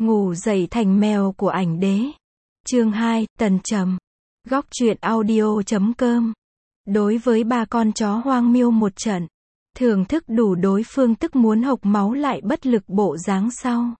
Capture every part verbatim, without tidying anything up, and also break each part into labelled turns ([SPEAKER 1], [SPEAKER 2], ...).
[SPEAKER 1] Ngủ dậy thành mèo của ảnh đế. Chương hai, Tần Trầm. Góc truyện audio chấm com. Đối với ba con chó hoang miêu một trận, thưởng thức đủ đối phương tức muốn hộc máu lại bất lực bộ dáng sau.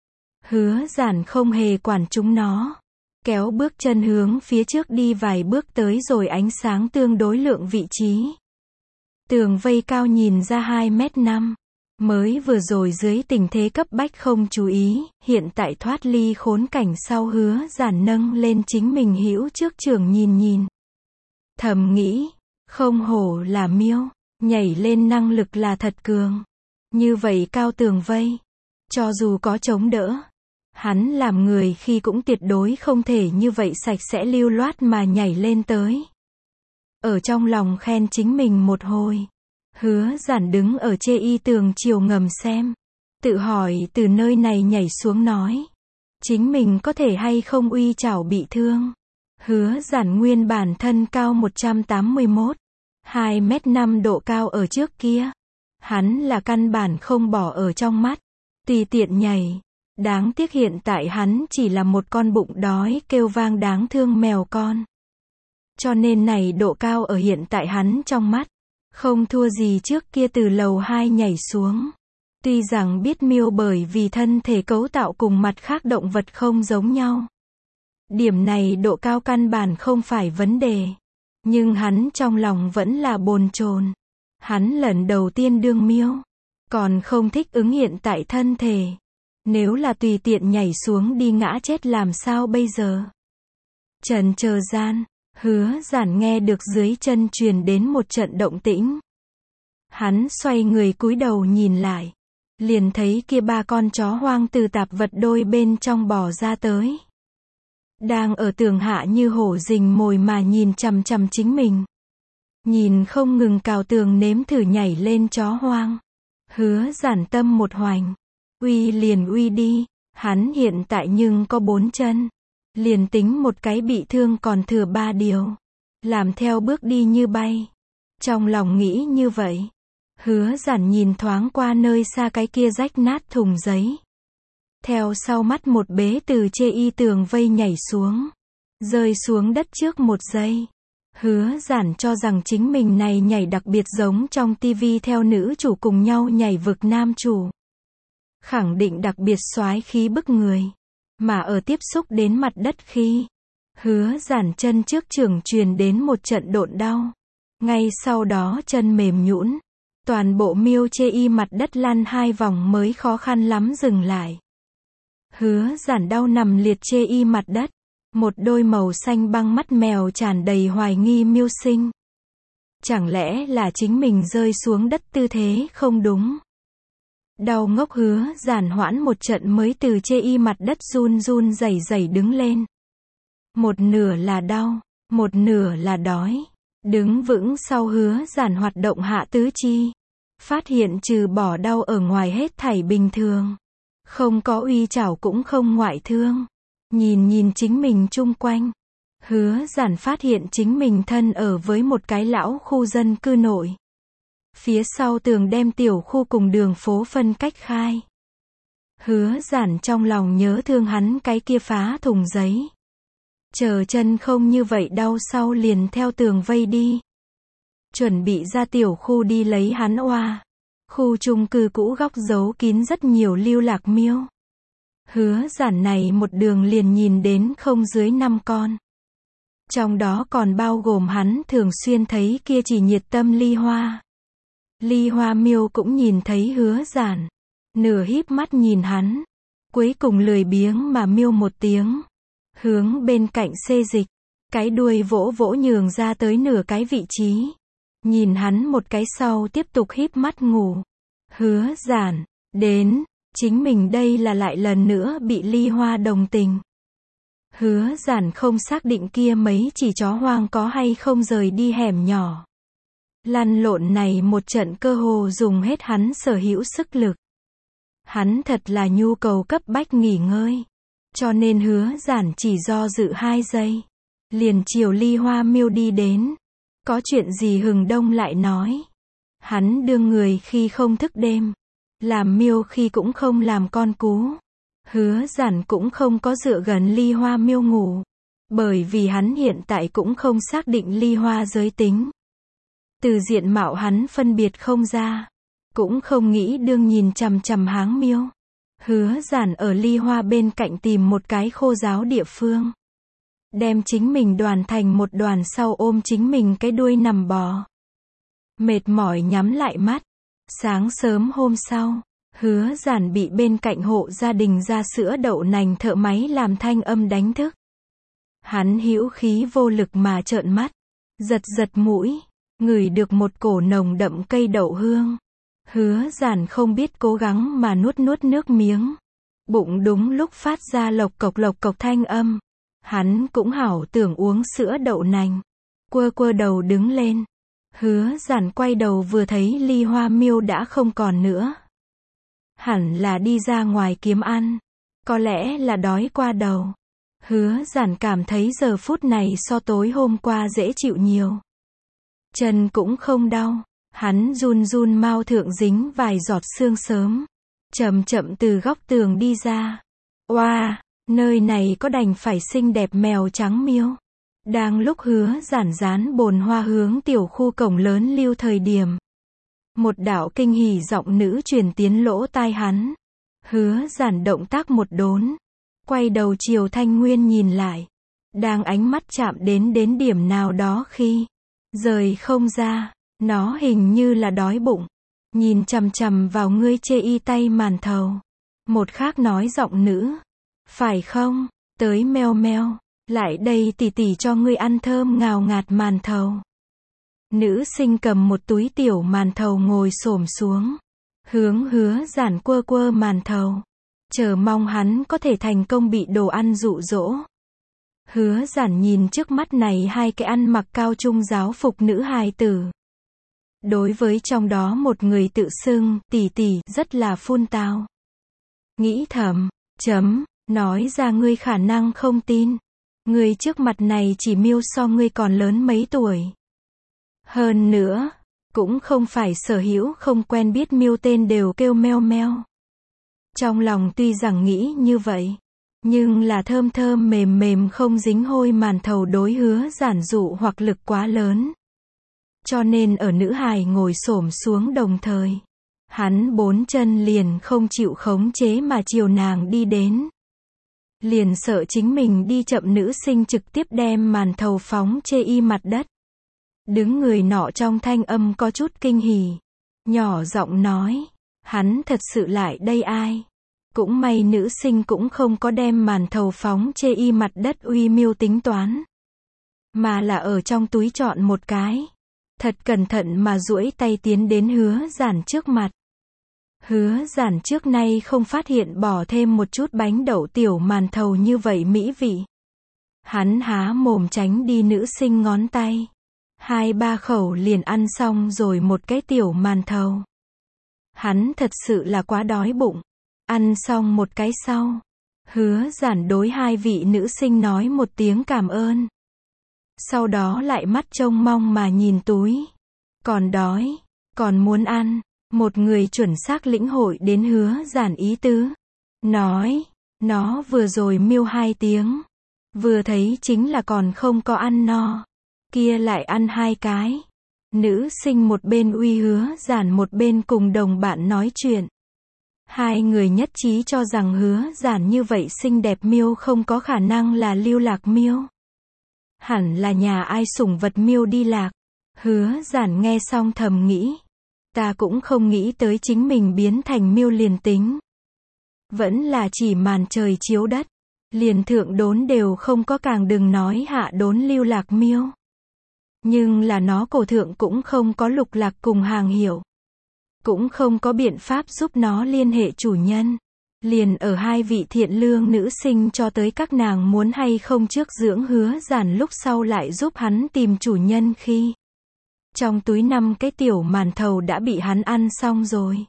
[SPEAKER 1] Hứa Giản không hề quản chúng nó, kéo bước chân hướng phía trước đi vài bước tới rồi ánh sáng tương đối lượng vị trí. Tường vây cao nhìn ra hai mét năm. Mới vừa rồi dưới tình thế cấp bách không chú ý, hiện tại thoát ly khốn cảnh sau Hứa Giản nâng lên chính mình hữu trước trường nhìn nhìn. Thầm nghĩ, không hổ là miêu, nhảy lên năng lực là thật cường. Như vậy cao tường vây, cho dù có chống đỡ, hắn làm người khi cũng tuyệt đối không thể như vậy sạch sẽ lưu loát mà nhảy lên tới. Ở trong lòng khen chính mình một hồi. Hứa Giản đứng ở chê y tường chiều ngầm xem, tự hỏi từ nơi này nhảy xuống nói, chính mình có thể hay không uy chảo bị thương. Hứa Giản nguyên bản thân cao một trăm tám mươi mốt, hai mét năm độ cao ở trước kia, hắn là căn bản không bỏ ở trong mắt, tùy tiện nhảy. Đáng tiếc hiện tại hắn chỉ là một con bụng đói kêu vang đáng thương mèo con. Cho nên này độ cao ở hiện tại hắn trong mắt, không thua gì trước kia từ lầu hai nhảy xuống. Tuy rằng biết miêu bởi vì thân thể cấu tạo cùng mặt khác động vật không giống nhau. Điểm này độ cao căn bản không phải vấn đề. Nhưng hắn trong lòng vẫn là bồn chồn. Hắn lần đầu tiên đương miêu, còn không thích ứng hiện tại thân thể. Nếu là tùy tiện nhảy xuống đi ngã chết làm sao bây giờ? Trần chờ gian, Hứa Giản nghe được dưới chân truyền đến một trận động tĩnh. Hắn xoay người cúi đầu nhìn lại, liền thấy kia ba con chó hoang từ tạp vật đôi bên trong bò ra tới. Đang ở tường hạ như hổ rình mồi mà nhìn chằm chằm chính mình. Nhìn không ngừng cào tường nếm thử nhảy lên chó hoang. Hứa Giản tâm một hoành. Uy liền uy đi, hắn hiện tại nhưng có bốn chân. Liền tính một cái bị thương còn thừa ba điều. Làm theo bước đi như bay. Trong lòng nghĩ như vậy. Hứa Giản nhìn thoáng qua nơi xa cái kia rách nát thùng giấy. Theo sau mắt một bế từ chê y tường vây nhảy xuống. Rơi xuống đất trước một giây. Hứa Giản cho rằng chính mình này nhảy đặc biệt giống trong tivi theo nữ chủ cùng nhau nhảy vực nam chủ. Khẳng định đặc biệt soái khí bức người. Mà ở tiếp xúc đến mặt đất khi, Hứa Giản chân trước trưởng truyền đến một trận độn đau. Ngay sau đó chân mềm nhũn, toàn bộ miêu chê y mặt đất lăn hai vòng mới khó khăn lắm dừng lại. Hứa Giản đau nằm liệt chê y mặt đất, một đôi màu xanh băng mắt mèo tràn đầy hoài nghi mưu sinh. Chẳng lẽ là chính mình rơi xuống đất tư thế không đúng? Đau ngốc Hứa Giản hoãn một trận mới từ chê y mặt đất run run rẩy rẩy đứng lên. Một nửa là đau, một nửa là đói. Đứng vững sau Hứa Giản hoạt động hạ tứ chi. Phát hiện trừ bỏ đau ở ngoài hết thảy bình thường. Không có uy chảo cũng không ngoại thương. Nhìn nhìn chính mình chung quanh. Hứa Giản phát hiện chính mình thân ở với một cái lão khu dân cư nội. Phía sau tường đem tiểu khu cùng đường phố phân cách khai. Hứa Giản trong lòng nhớ thương hắn cái kia phá thùng giấy. Chờ chân không như vậy đau sau liền theo tường vây đi. Chuẩn bị ra tiểu khu đi lấy hắn oa. Khu chung cư cũ góc giấu kín rất nhiều lưu lạc miêu. Hứa Giản này một đường liền nhìn đến không dưới năm con. Trong đó còn bao gồm hắn thường xuyên thấy kia chỉ nhiệt tâm Ly Hoa. Ly Hoa miêu cũng nhìn thấy Hứa Giản. Nửa híp mắt nhìn hắn. Cuối cùng lười biếng mà miêu một tiếng. Hướng bên cạnh xê dịch. Cái đuôi vỗ vỗ nhường ra tới nửa cái vị trí. Nhìn hắn một cái sau tiếp tục híp mắt ngủ. Hứa Giản, đến, chính mình đây là lại lần nữa bị Ly Hoa đồng tình. Hứa Giản không xác định kia mấy chỉ chó hoang có hay không rời đi hẻm nhỏ. Lăn lộn này một trận cơ hồ dùng hết hắn sở hữu sức lực. Hắn thật là nhu cầu cấp bách nghỉ ngơi. Cho nên Hứa Giản chỉ do dự hai giây. Liền chiều Ly Hoa miêu đi đến. Có chuyện gì hừng đông lại nói. Hắn đương người khi không thức đêm. Làm miêu khi cũng không làm con cú. Hứa Giản cũng không có dựa gần Ly Hoa Miêu ngủ. Bởi vì hắn hiện tại cũng không xác định Ly Hoa giới tính. Từ diện mạo hắn phân biệt không ra. Cũng không nghĩ đương nhìn chằm chằm Háng Miêu. Hứa Giản ở Ly Hoa bên cạnh tìm một cái khô ráo địa phương. Đem chính mình đoàn thành một đoàn sau ôm chính mình cái đuôi nằm bò. Mệt mỏi nhắm lại mắt. Sáng sớm hôm sau, Hứa Giản bị bên cạnh hộ gia đình ra sữa đậu nành thợ máy làm thanh âm đánh thức. Hắn hữu khí vô lực mà trợn mắt, giật giật mũi, ngửi được một cổ nồng đậm cây đậu hương. Hứa Giản không biết cố gắng mà nuốt nuốt nước miếng. Bụng đúng lúc phát ra lộc cộc lộc cộc thanh âm. Hắn cũng hảo tưởng uống sữa đậu nành. Quơ quơ đầu đứng lên. Hứa Giản quay đầu vừa thấy Ly Hoa Miêu đã không còn nữa. Hẳn là đi ra ngoài kiếm ăn. Có lẽ là đói qua đầu. Hứa Giản cảm thấy giờ phút này so tối hôm qua dễ chịu nhiều. Chân cũng không đau. Hắn run run mau thượng dính vài giọt sương sớm. Chậm chậm từ góc tường đi ra. Oa, wow, nơi này có đành phải xinh đẹp mèo trắng Miêu. Đang lúc Hứa Giản dán bồn hoa hướng tiểu khu cổng lớn lưu thời điểm. Một đạo kinh hỉ giọng nữ truyền tiến lỗ tai hắn. Hứa Giản động tác một đốn. Quay đầu chiều Thanh Nguyên nhìn lại. Đang ánh mắt chạm đến đến điểm nào đó khi rời không ra. Nó hình như là đói bụng. Nhìn chằm chằm vào ngươi chê y tay màn thầu. Một khác nói giọng nữ. Phải không? Tới meo meo. Lại đây tỉ tỉ cho ngươi ăn thơm ngào ngạt màn thầu. Nữ sinh cầm một túi tiểu màn thầu ngồi xổm xuống. Hướng Hứa Giản quơ quơ màn thầu. Chờ mong hắn có thể thành công bị đồ ăn dụ dỗ. Hứa Giản nhìn trước mắt này hai cái ăn mặc cao trung giáo phục nữ hài tử. Đối với trong đó một người tự xưng, tỷ tỷ, rất là phun tao. Nghĩ thầm, chấm, nói ra ngươi khả năng không tin. Người trước mặt này chỉ Miêu so ngươi còn lớn mấy tuổi. Hơn nữa, cũng không phải sở hữu không quen biết Miêu tên đều kêu meo meo. Trong lòng tuy rằng nghĩ như vậy, nhưng là thơm thơm mềm mềm không dính hôi màn thầu đối Hứa Giản dụ hoặc lực quá lớn. Cho nên ở nữ hài ngồi xổm xuống đồng thời, hắn bốn chân liền không chịu khống chế mà chiều nàng đi đến. Liền sợ chính mình đi chậm nữ sinh trực tiếp đem màn thầu phóng chê y mặt đất. Đứng người nọ trong thanh âm có chút kinh hỉ. Nhỏ giọng nói, hắn thật sự lại đây ai? Cũng may nữ sinh cũng không có đem màn thầu phóng chê y mặt đất uy Miêu tính toán. Mà là ở trong túi chọn một cái. Thật cẩn thận mà duỗi tay tiến đến Hứa Giản trước mặt. Hứa Giản trước nay không phát hiện bỏ thêm một chút bánh đậu tiểu màn thầu như vậy mỹ vị. Hắn há mồm tránh đi nữ sinh ngón tay. Hai ba khẩu liền ăn xong rồi một cái tiểu màn thầu. Hắn thật sự là quá đói bụng. Ăn xong một cái sau. Hứa Giản đối hai vị nữ sinh nói một tiếng cảm ơn. Sau đó lại mắt trông mong mà nhìn túi. Còn đói, còn muốn ăn. Một người chuẩn xác lĩnh hội đến Hứa Giản ý tứ. Nói, nó vừa rồi Miêu hai tiếng. Vừa thấy chính là còn không có ăn no. Kia lại ăn hai cái. Nữ sinh một bên uy Hứa Giản một bên cùng đồng bạn nói chuyện. Hai người nhất trí cho rằng Hứa Giản như vậy xinh đẹp Miêu không có khả năng là lưu lạc Miêu. Hẳn là nhà ai sủng vật Miêu đi lạc. Hứa Giản nghe xong thầm nghĩ. Ta cũng không nghĩ tới chính mình biến thành Miêu liền tính. Vẫn là chỉ màn trời chiếu đất. Liền thượng đốn đều không có càng đừng nói hạ đốn lưu lạc Miêu. Nhưng là nó cổ thượng cũng không có lục lạc cùng hàng hiệu. Cũng không có biện pháp giúp nó liên hệ chủ nhân. Liền ở hai vị thiện lương nữ sinh cho tới các nàng muốn hay không trước dưỡng Hứa Giản lúc sau lại giúp hắn tìm chủ nhân khi. Trong túi năm cái tiểu màn thầu đã bị hắn ăn xong rồi.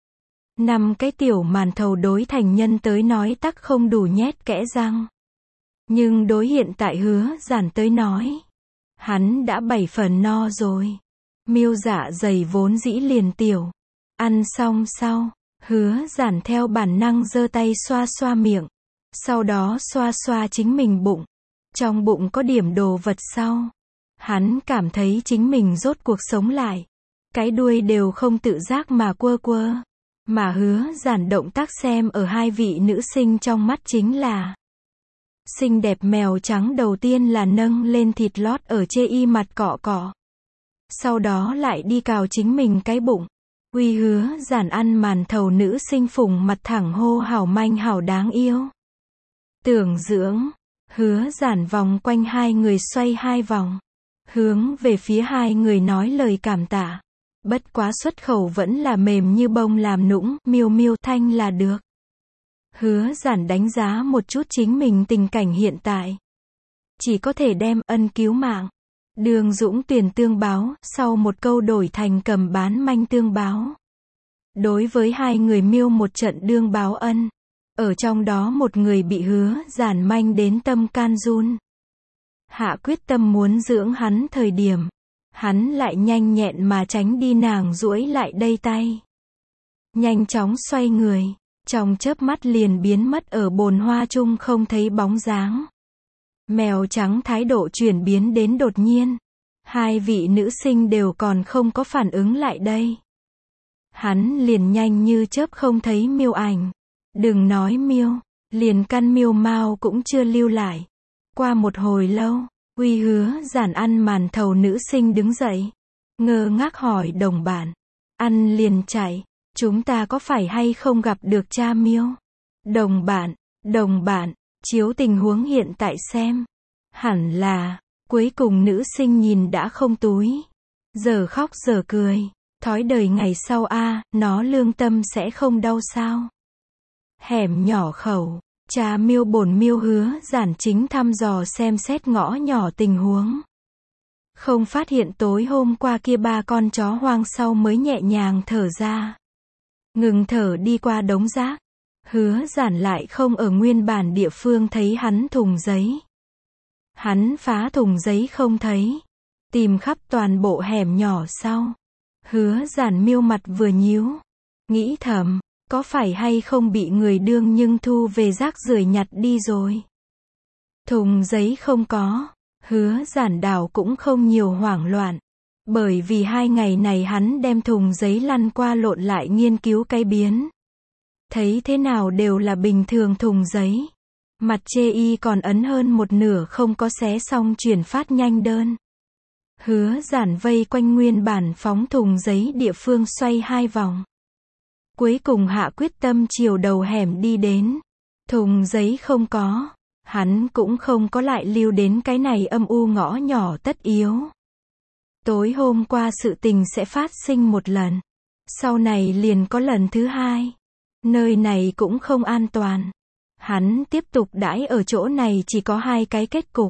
[SPEAKER 1] Năm cái tiểu màn thầu đối thành nhân tới nói tắc không đủ nhét kẽ răng. Nhưng đối hiện tại Hứa Giản tới nói. Hắn đã bảy phần no rồi. Miêu dạ dày vốn dĩ liền tiểu. Ăn xong sau. Hứa Giản theo bản năng giơ tay xoa xoa miệng, sau đó xoa xoa chính mình bụng. Trong bụng có điểm đồ vật sau. Hắn cảm thấy chính mình rốt cuộc sống lại. Cái đuôi đều không tự giác mà quơ quơ. Mà Hứa Giản động tác xem ở hai vị nữ sinh trong mắt chính là xinh đẹp mèo trắng đầu tiên là nâng lên thịt lót ở chê y mặt cọ cọ. Sau đó lại đi cào chính mình cái bụng. Uy Hứa Giản ăn màn thầu nữ sinh phủng mặt thẳng hô hảo manh hảo đáng yêu. Tưởng dưỡng. Hứa Giản vòng quanh hai người xoay hai vòng. Hướng về phía hai người nói lời cảm tạ. Bất quá xuất khẩu vẫn là mềm như bông làm nũng, miêu miêu thanh là được. Hứa Giản đánh giá một chút chính mình tình cảnh hiện tại. Chỉ có thể đem ân cứu mạng. Đường Dũng Tuyền tương báo, sau một câu đổi thành cầm bán manh tương báo. Đối với hai người miêu một trận đương báo ân. Ở trong đó một người bị Hứa Giản manh đến tâm can run. Hạ quyết tâm muốn dưỡng hắn thời điểm. Hắn lại nhanh nhẹn mà tránh đi nàng duỗi lại đây tay. Nhanh chóng xoay người. Trong chớp mắt liền biến mất ở bồn hoa chung không thấy bóng dáng. Mèo trắng thái độ chuyển biến đến đột nhiên. Hai vị nữ sinh đều còn không có phản ứng lại đây. Hắn liền nhanh như chớp không thấy miêu ảnh. Đừng nói miêu, liền căn miêu mao cũng chưa lưu lại. Qua một hồi lâu, Uy Hứa Giản ăn màn thầu nữ sinh đứng dậy. Ngơ ngác hỏi đồng bạn. Ăn liền chạy, chúng ta có phải hay không gặp được cha miêu? Đồng bạn, đồng bạn, chiếu tình huống hiện tại xem. Hẳn là, cuối cùng nữ sinh nhìn đã không túi. Giờ khóc giờ cười. Thói đời ngày sau a, nó lương tâm sẽ không đau sao? Hẻm nhỏ khẩu, cha miêu bổn miêu Hứa Giản chính thăm dò xem xét ngõ nhỏ tình huống. Không phát hiện tối hôm qua kia ba con chó hoang sau mới nhẹ nhàng thở ra. Ngừng thở đi qua đống rác. Hứa Giản lại không ở nguyên bản địa phương thấy hắn thùng giấy. Hắn phá thùng giấy không thấy. Tìm khắp toàn bộ hẻm nhỏ sau. Hứa Giản miêu mặt vừa nhíu. Nghĩ thầm, có phải hay không bị người đương nhưng thu về rác rưởi nhặt đi rồi. Thùng giấy không có. Hứa Giản đảo cũng không nhiều hoảng loạn. Bởi vì hai ngày này hắn đem thùng giấy lăn qua lộn lại nghiên cứu cái biến. Thấy thế nào đều là bình thường thùng giấy. Mặt chê y còn ấn hơn một nửa không có xé xong chuyển phát nhanh đơn. Hứa Giản vây quanh nguyên bản phóng thùng giấy địa phương xoay hai vòng. Cuối cùng hạ quyết tâm chiều đầu hẻm đi đến. Thùng giấy không có. Hắn cũng không có lại lưu đến cái này âm u ngõ nhỏ tất yếu. Tối hôm qua sự tình sẽ phát sinh một lần. Sau này liền có lần thứ hai. Nơi này cũng không an toàn. Hắn tiếp tục đãi ở chỗ này chỉ có hai cái kết cục.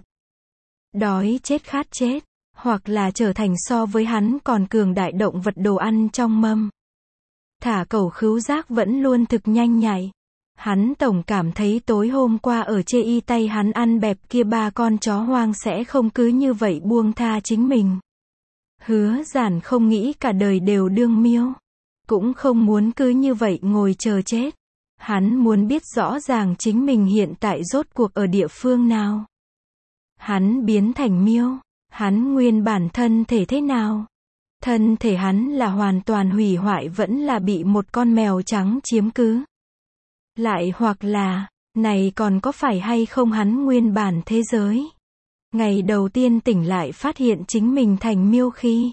[SPEAKER 1] Đói chết khát chết. Hoặc là trở thành so với hắn còn cường đại động vật đồ ăn trong mâm. Thả cẩu khứu giác vẫn luôn thực nhanh nhạy. Hắn tổng cảm thấy tối hôm qua ở chê y tay hắn ăn bẹp kia ba con chó hoang sẽ không cứ như vậy buông tha chính mình. Hứa Giản không nghĩ cả đời đều đương miêu. Cũng không muốn cứ như vậy ngồi chờ chết. Hắn muốn biết rõ ràng chính mình hiện tại rốt cuộc ở địa phương nào. Hắn biến thành miêu. Hắn nguyên bản thân thể thế nào? Thân thể hắn là hoàn toàn hủy hoại vẫn là bị một con mèo trắng chiếm cứ? Lại hoặc là, này còn có phải hay không hắn nguyên bản thế giới? Ngày đầu tiên tỉnh lại phát hiện chính mình thành miêu khi.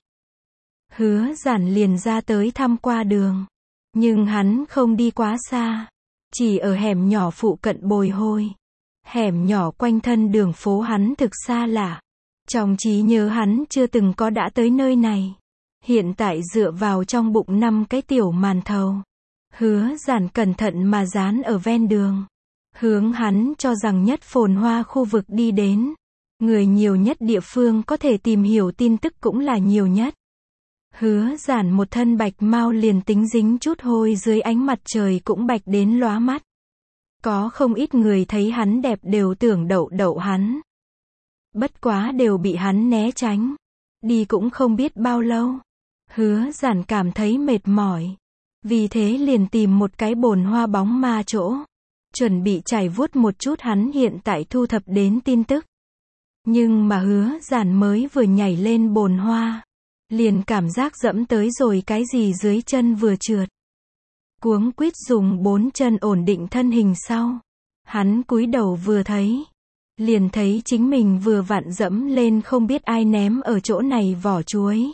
[SPEAKER 1] Hứa Giản liền ra tới thăm qua đường. Nhưng hắn không đi quá xa. Chỉ ở hẻm nhỏ phụ cận bồi hồi. Hẻm nhỏ quanh thân đường phố hắn thực xa lạ. Trong trí nhớ hắn chưa từng có đã tới nơi này. Hiện tại dựa vào trong bụng năm cái tiểu màn thầu. Hứa Giản cẩn thận mà dán ở ven đường. Hướng hắn cho rằng nhất phồn hoa khu vực đi đến. Người nhiều nhất địa phương có thể tìm hiểu tin tức cũng là nhiều nhất. Hứa Giản một thân bạch mau liền tính dính chút hôi dưới ánh mặt trời cũng bạch đến lóa mắt. Có không ít người thấy hắn đẹp đều tưởng đậu đậu hắn. Bất quá đều bị hắn né tránh. Đi cũng không biết bao lâu. Hứa Giản cảm thấy mệt mỏi. Vì thế liền tìm một cái bồn hoa bóng ma chỗ. Chuẩn bị trải vuốt một chút hắn hiện tại thu thập đến tin tức. Nhưng mà Hứa Giản mới vừa nhảy lên bồn hoa. Liền cảm giác dẫm tới rồi cái gì dưới chân vừa trượt. Cuống quýt dùng bốn chân ổn định thân hình sau. Hắn cúi đầu vừa thấy. Liền thấy chính mình vừa vặn dẫm lên không biết ai ném ở chỗ này vỏ chuối.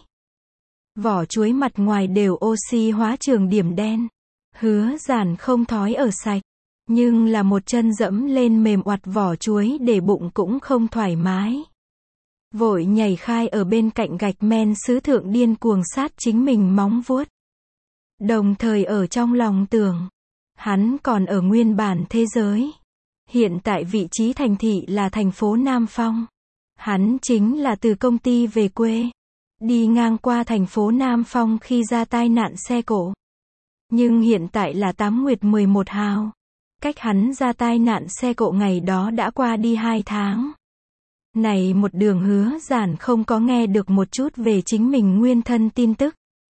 [SPEAKER 1] Vỏ chuối mặt ngoài đều oxy hóa trường điểm đen. Hứa Giản không thói ở sạch. Nhưng là một chân dẫm lên mềm oặt vỏ chuối để bụng cũng không thoải mái. Vội nhảy khai ở bên cạnh gạch men sứ thượng điên cuồng sát chính mình móng vuốt. Đồng thời ở trong lòng tưởng. Hắn còn ở nguyên bản thế giới. Hiện tại vị trí thành thị là thành phố Nam Phong. Hắn chính là từ công ty về quê. Đi ngang qua thành phố Nam Phong khi ra tai nạn xe cộ. Nhưng hiện tại là tám nguyệt mười một hào. Cách hắn ra tai nạn xe cộ ngày đó đã qua đi hai tháng. Này một đường Hứa Giản không có nghe được một chút về chính mình nguyên thân tin tức.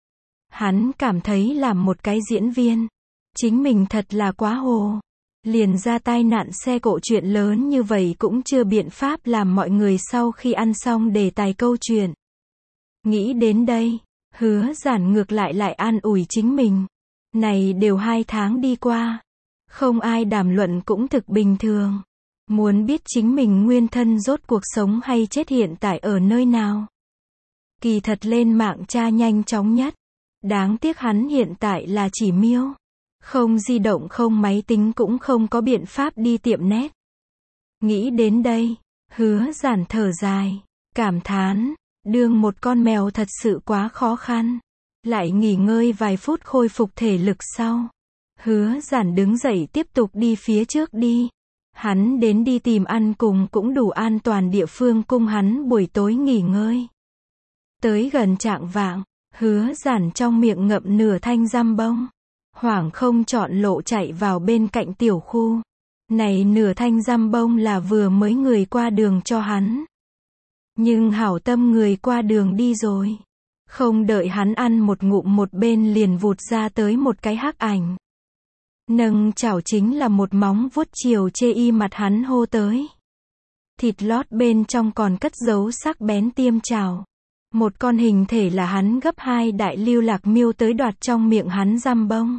[SPEAKER 1] Hắn cảm thấy làm một cái diễn viên. Chính mình thật là quá hồ. Liền ra tai nạn xe cộ chuyện lớn như vậy cũng chưa biện pháp làm mọi người sau khi ăn xong đề tài câu chuyện. Nghĩ đến đây, Hứa Giản ngược lại lại an ủi chính mình. Này đều hai tháng đi qua. Không ai đàm luận cũng thực bình thường. Muốn biết chính mình nguyên thân rốt cuộc sống hay chết hiện tại ở nơi nào. Kỳ thật lên mạng tra nhanh chóng nhất. Đáng tiếc hắn hiện tại là chỉ miêu. Không di động không máy tính cũng không có biện pháp đi tiệm nét. Nghĩ đến đây, Hứa Giản thở dài, cảm thán, đương một con mèo thật sự quá khó khăn. Lại nghỉ ngơi vài phút khôi phục thể lực sau. Hứa Giản đứng dậy tiếp tục đi phía trước đi. Hắn đến đi tìm ăn cùng cũng đủ an toàn địa phương cung hắn buổi tối nghỉ ngơi. Tới gần chạng vạng, Hứa Giản trong miệng ngậm nửa thanh giam bông. Hoảng không chọn lộ chạy vào bên cạnh tiểu khu. Này nửa thanh giam bông là vừa mới người qua đường cho hắn. Nhưng hảo tâm người qua đường đi rồi. Không đợi hắn ăn một ngụm một bên liền vụt ra tới một cái hắc ảnh. Nâng chảo chính là một móng vuốt chiều chê y mặt hắn hô tới. Thịt lót bên trong còn cất giấu sắc bén tiêm chảo. Một con hình thể là hắn gấp hai đại lưu lạc miêu tới đoạt trong miệng hắn giam bông.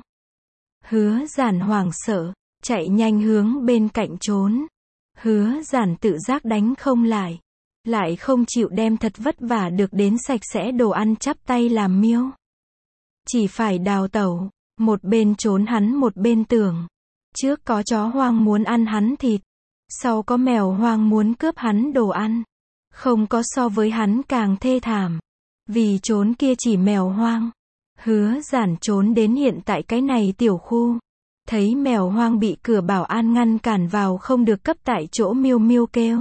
[SPEAKER 1] Hứa Giản hoảng sợ, chạy nhanh hướng bên cạnh trốn. Hứa Giản tự giác đánh không lại. Lại không chịu đem thật vất vả được đến sạch sẽ đồ ăn chắp tay làm miêu. Chỉ phải đào tẩu. Một bên trốn hắn một bên tưởng. Trước có chó hoang muốn ăn hắn thịt. Sau có mèo hoang muốn cướp hắn đồ ăn. Không có so với hắn càng thê thảm. Vì trốn kia chỉ mèo hoang. Hứa Giản trốn đến hiện tại cái này tiểu khu. Thấy mèo hoang bị cửa bảo an ngăn cản vào không được cấp tại chỗ miêu miêu kêu.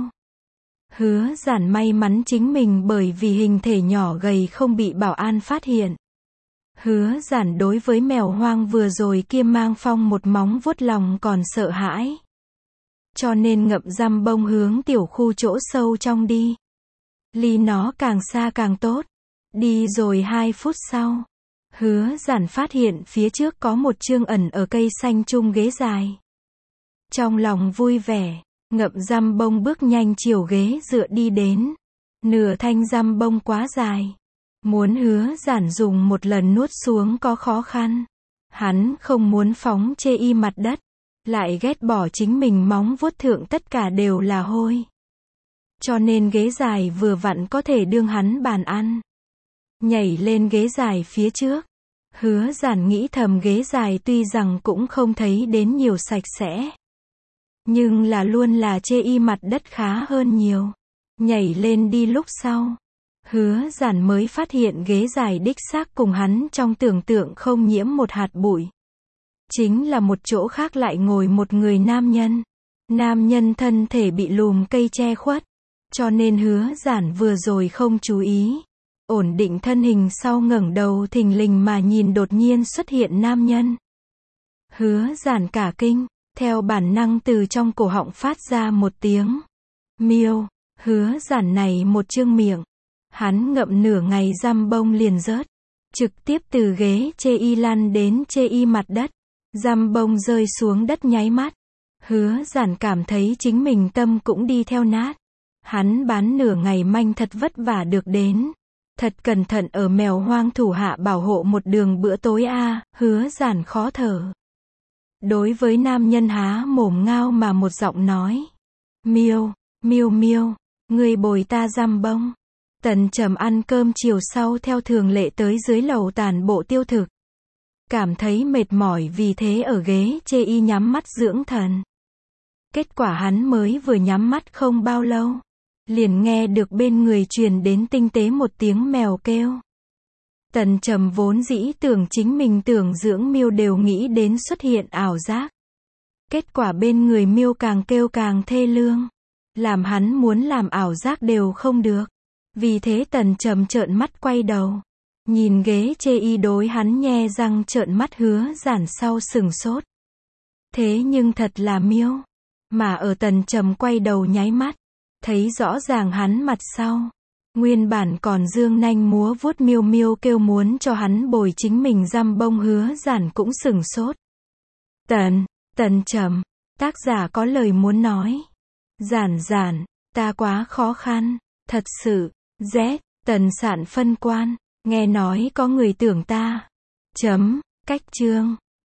[SPEAKER 1] Hứa Giản may mắn chính mình bởi vì hình thể nhỏ gầy không bị bảo an phát hiện. Hứa Giản đối với mèo hoang vừa rồi kia mang phong một móng vuốt lòng còn sợ hãi. Cho nên ngậm giam bông hướng tiểu khu chỗ sâu trong đi. Ly nó càng xa càng tốt. Đi rồi hai phút sau. Hứa Giản phát hiện phía trước có một chương ẩn ở cây xanh chung ghế dài. Trong lòng vui vẻ, ngậm giam bông bước nhanh chiều ghế dựa đi đến. Nửa thanh giam bông quá dài. Muốn Hứa Giản dùng một lần nuốt xuống có khó khăn. Hắn không muốn phóng chê y mặt đất. Lại ghét bỏ chính mình móng vuốt thượng tất cả đều là hôi. Cho nên ghế dài vừa vặn có thể đương hắn bàn ăn. Nhảy lên ghế dài phía trước. Hứa Giản nghĩ thầm ghế dài tuy rằng cũng không thấy đến nhiều sạch sẽ. Nhưng là luôn là chê y mặt đất khá hơn nhiều. Nhảy lên đi lúc sau. Hứa Giản mới phát hiện ghế dài đích xác cùng hắn trong tưởng tượng không nhiễm một hạt bụi. Chính là một chỗ khác lại ngồi một người nam nhân. Nam nhân thân thể bị lùm cây che khuất. Cho nên Hứa Giản vừa rồi không chú ý. Ổn định thân hình sau ngẩng đầu thình lình mà nhìn đột nhiên xuất hiện nam nhân. Hứa Giản cả kinh, theo bản năng từ trong cổ họng phát ra một tiếng. Miêu, Hứa Giản này một trương miệng. Hắn ngậm nửa ngày giam bông liền rớt. trực tiếp từ ghế chê y lăn đến chê y mặt đất. Dăm bông rơi xuống đất nháy mắt. Hứa Giản cảm thấy chính mình tâm cũng đi theo nát. Hắn bán nửa ngày manh thật vất vả được đến. Thật cẩn thận ở mèo hoang thủ hạ bảo hộ một đường bữa tối a, à, Hứa Giản khó thở. Đối với nam nhân há mồm ngao mà một giọng nói. Miêu, miêu miêu, người bồi ta dăm bông. Tần Trầm ăn cơm chiều sau theo thường lệ tới dưới lầu tàn bộ tiêu thực. Cảm thấy mệt mỏi vì thế ở ghế chê y nhắm mắt dưỡng thần. Kết quả hắn mới vừa nhắm mắt không bao lâu. Liền nghe được bên người truyền đến tinh tế một tiếng mèo kêu. Tần Trầm vốn dĩ tưởng chính mình tưởng dưỡng miêu đều nghĩ đến xuất hiện ảo giác. Kết quả bên người miêu càng kêu càng thê lương. Làm hắn muốn làm ảo giác đều không được. Vì thế Tần Trầm trợn mắt quay đầu. Nhìn ghế chê y đối hắn nhe răng trợn mắt Hứa Giản sau sừng sốt. Thế nhưng thật là miêu. Mà ở Tần Trầm quay đầu nháy mắt. Thấy rõ ràng hắn mặt sau. Nguyên bản còn dương nanh múa vuốt miêu miêu kêu muốn cho hắn bồi chính mình dăm bông Hứa Giản cũng sừng sốt. Tần, Tần Trầm, tác giả có lời muốn nói. Giản giản, ta quá khó khăn, thật sự, Z, Tần Sạn phân quan, nghe nói có người tưởng ta. Chấm, cách chương.